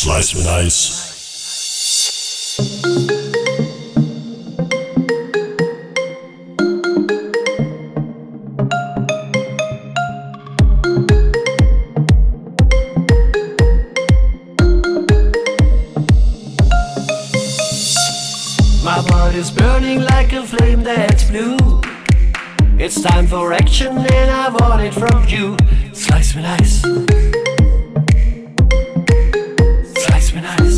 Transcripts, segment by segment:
Slice me nice. My body's burning like a flame that's blue. It's time for action and I want it from you. Slice me nice. Slice me nice.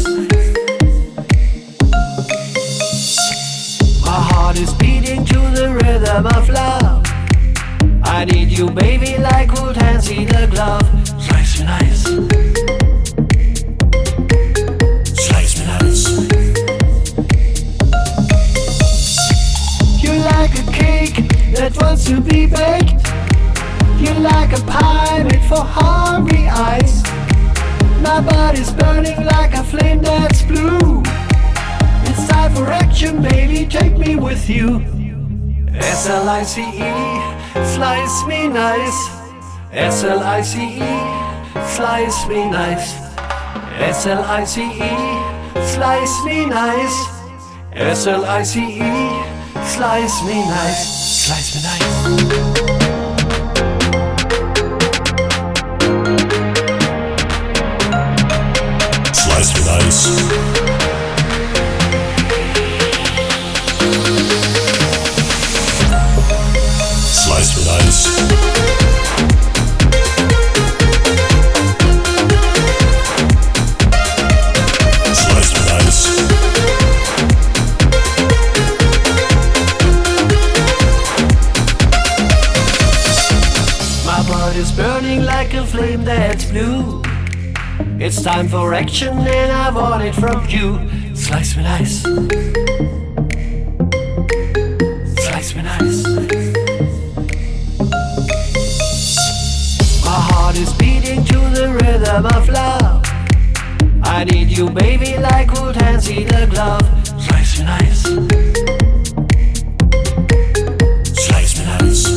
My heart is beating to the rhythm of love. I need you, baby, like old hands in a glove. Slice me nice. Slice me nice. You're like a cake that wants to be baked. You're like a pie made for hungry eyes. My body's burning like a flame that's blue. It's time for action, baby, take me with you. S-L-I-C-E, slice me nice. S-L-I-C-E, slice me nice. S-L-I-C-E, slice me nice. S-L-I-C-E, slice me nice. Slice me nice. Slice me nice. Slice me nice. Slice me nice. My body's burning like a flame that's blue. It's time for action and I want it from you. Slice me nice. Slice me nice. My heart is beating to the rhythm of love. I need you, baby, like old hands in a glove. Slice me nice. Slice me nice.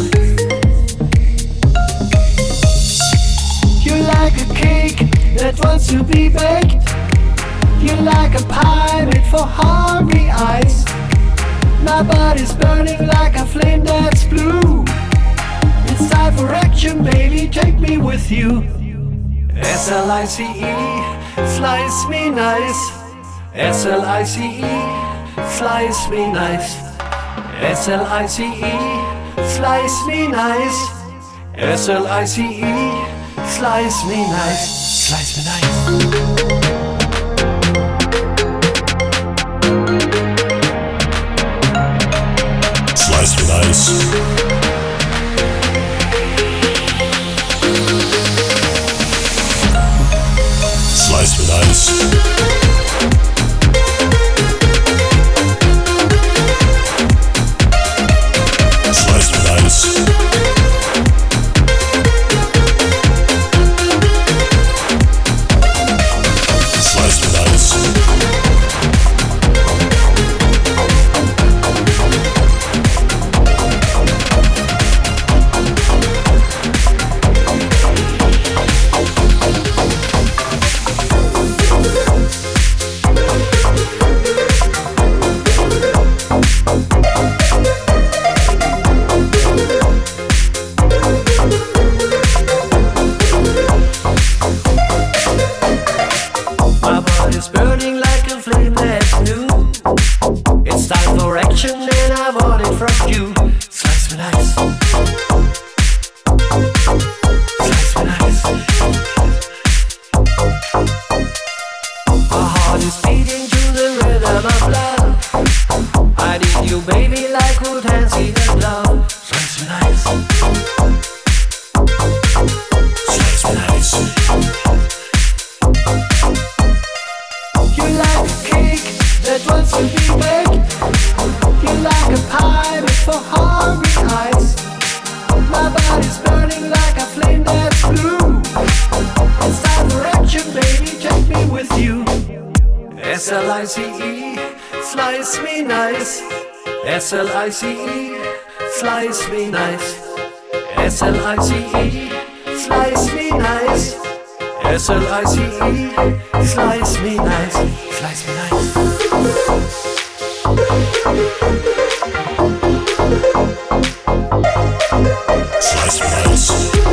You're like a cake that wants to be baked. You're like a pie made for hungry eyes. My body's burning like a flame that's blue. It's time for action, baby, take me with you. S-L-I-C-E, slice me nice. S-L-I-C-E, slice me nice. S-L-I-C-E, slice me nice. S-L-I-C-E, slice me nice. Slice me nice. Slice me nice. Slice me nice. Slice me nice. Slice me nice. My body's burning like a flame that's new. It's time for action and I want it from you. Slice me nice. Slice me nice. My heart is beating to the rhythm of love. I need you, baby, like old hands in a glove. Slice me nice. Slice me nice. You're like a cake that wants to be baked. You're like a pie made for hungry eyes. My body's burning like a flame that's blue. It's time for action, baby, take me with you. S-L-I-C-E, slice me nice. S-L-I-C-E, slice me nice. S-L-I-C-E, slice me nice. S-L-I-C-E, slice me nice, slice me nice. Slice me nice.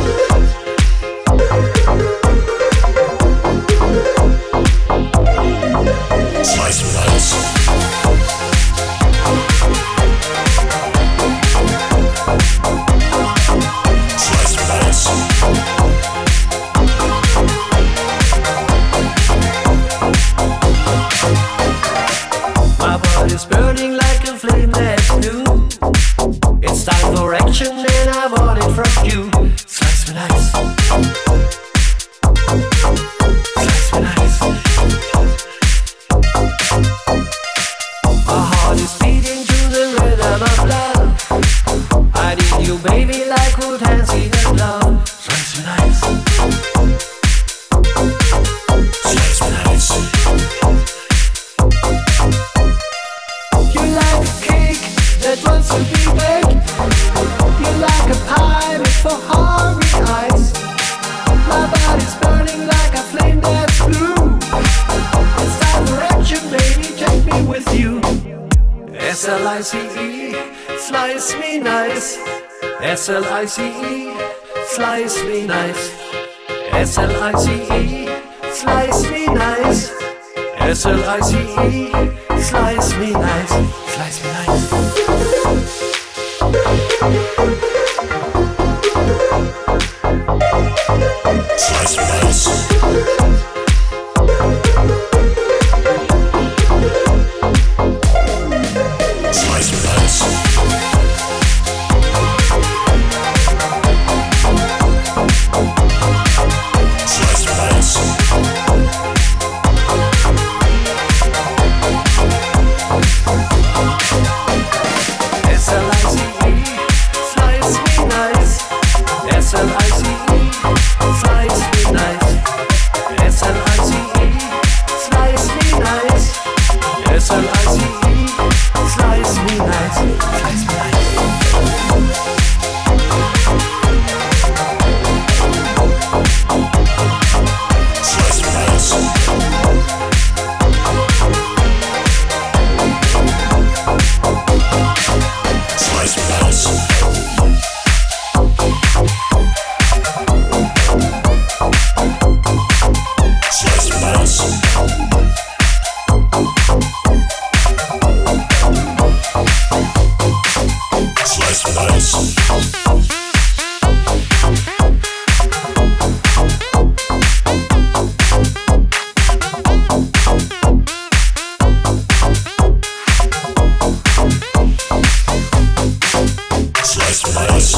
Slice me nice. Slice me nice. My body's burning like a flame that's new. It's time for action and I want it from you. Slice me nice. Slice me nice. My heart is beating to the rhythm of love. I need you, baby, like wood hands in a glove. Slice me nice. Slice me nice. You like a cake that wants to be baked. You like a pie with for hungry eyes. My body's burning like a flame that's blue. It's time for action, baby, take me with you. S-L-I-C-E, slice me nice. S-L-I-C-E, slice me nice. S-L-I-C-E, slice me nice. S-L-I-C-E, slice me nice, slice me nice. Slice me nice. Slice me nice. Slice me nice. S-L-I-C-E, slice me nice. S-L-I-C-E, slice me nice. S-L-I-C-E, slice me nice. S-L-I-C-E, slice me nice. Slice me nice. Slice me nice. Slice me nice. Slice me nice. Slice me nice. Slice me nice.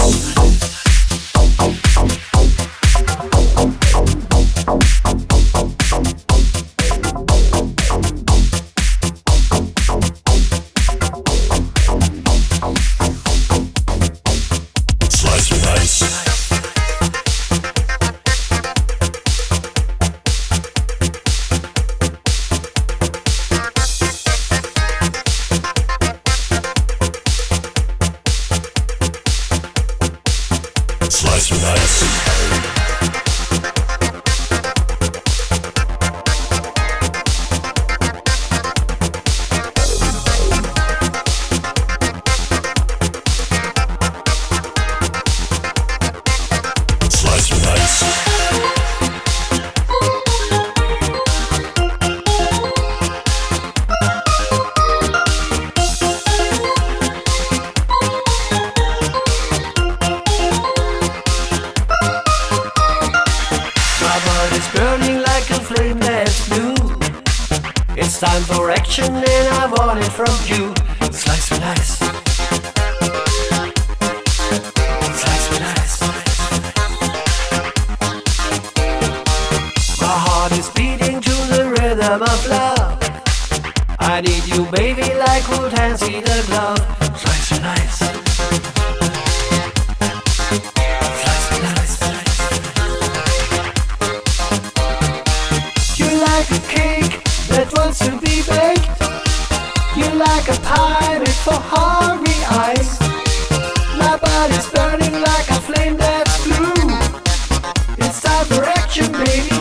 Slice me nice. Slice me nice. Slice me nice. My body's burning like a flame that's blue. It's time for action and I want it from you. Slice me nice. Slice me nice. My heart is beating to the rhythm of love. I need you, baby, like wood hands in a glove. Slice me nice. Slice me nice. You like a cake that wants to be baked. You like a pie with for hungry eyes. My body's burning like a flame that's blue. It's time for action, baby.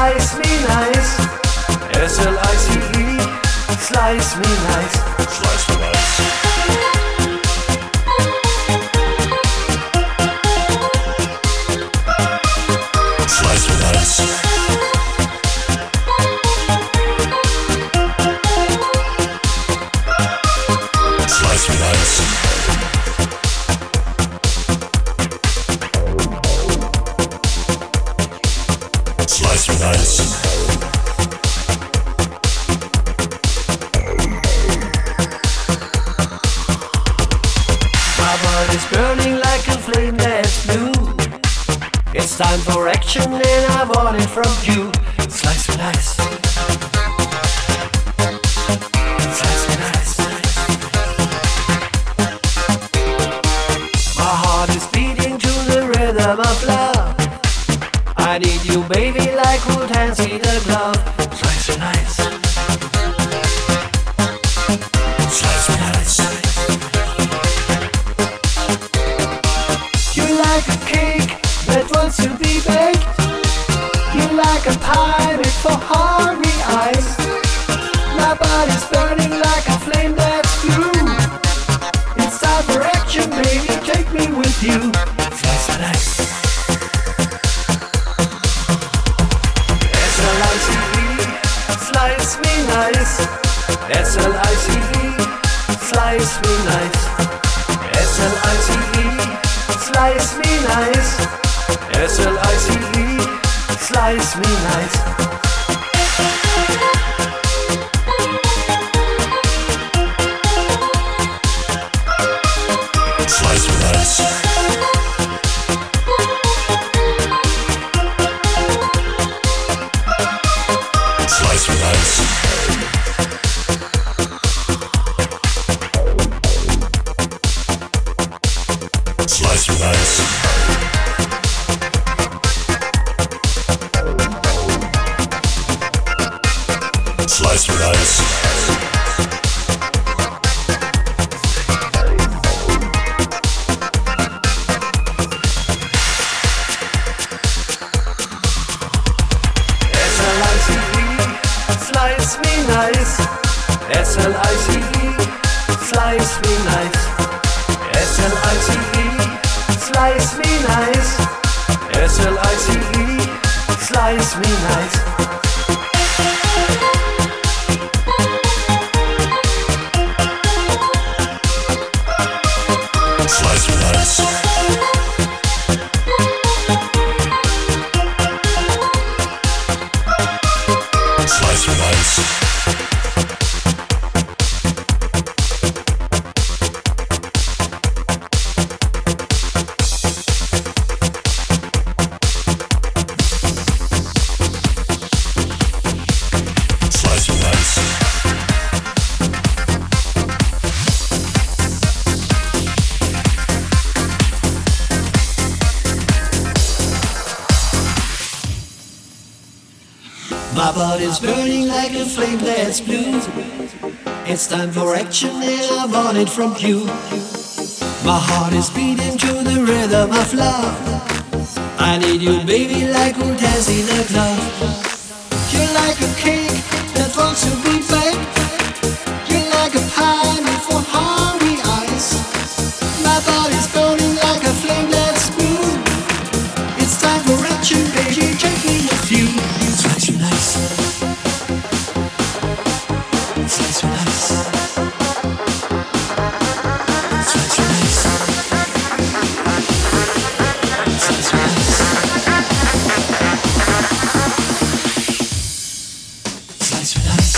slice me nice. S-L-I-C-E, slice me nice. Slice me nice. Slice me nice. Slice me nice. Slice me nice. My blood is burning like a flame that's blue. It's time for action and I want it from you. Slice me nice. Slice me nice. My heart is beating to the rhythm of love. I need you, baby, like wood hands in a glove. Slice me nice. Slice me nice. You like a cake that wants to be baked. You like a pie made for hungry eyes. My body's burning like a flame that's blue. It's time for action, baby, take me with you. Slice me nice. S-L-I-C-E, slice me nice. S-L-I-C-E, slice me nice. S-L-I-C-E, slice me nice. S-L-I-C-E, slice me nice. Slice me nice. Slice me nice. Slice me nice. Slice me nice. Slice me nice. S-L-I-C-E, slice me nice. S-L-I-C-E, slice me nice. S-L-I-C-E, slice me nice. Slice me nice. Slice me nice. Slice me nice. My body's burning like a flame that's blue. It's time for action and I want it from you. My heart is beating to the rhythm of love. I need you, baby, like who dance in a club. You're like a cake that wants to be baked. You're like a pie made for hungry eyes. My body's burning like a flame that's blue. It's time for action, baby, take me with you. Slice me nice. Slice me nice. Slice me nice. Slice me nice. Slice me nice.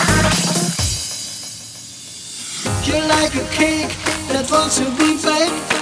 You're like a cake that wants to be baked.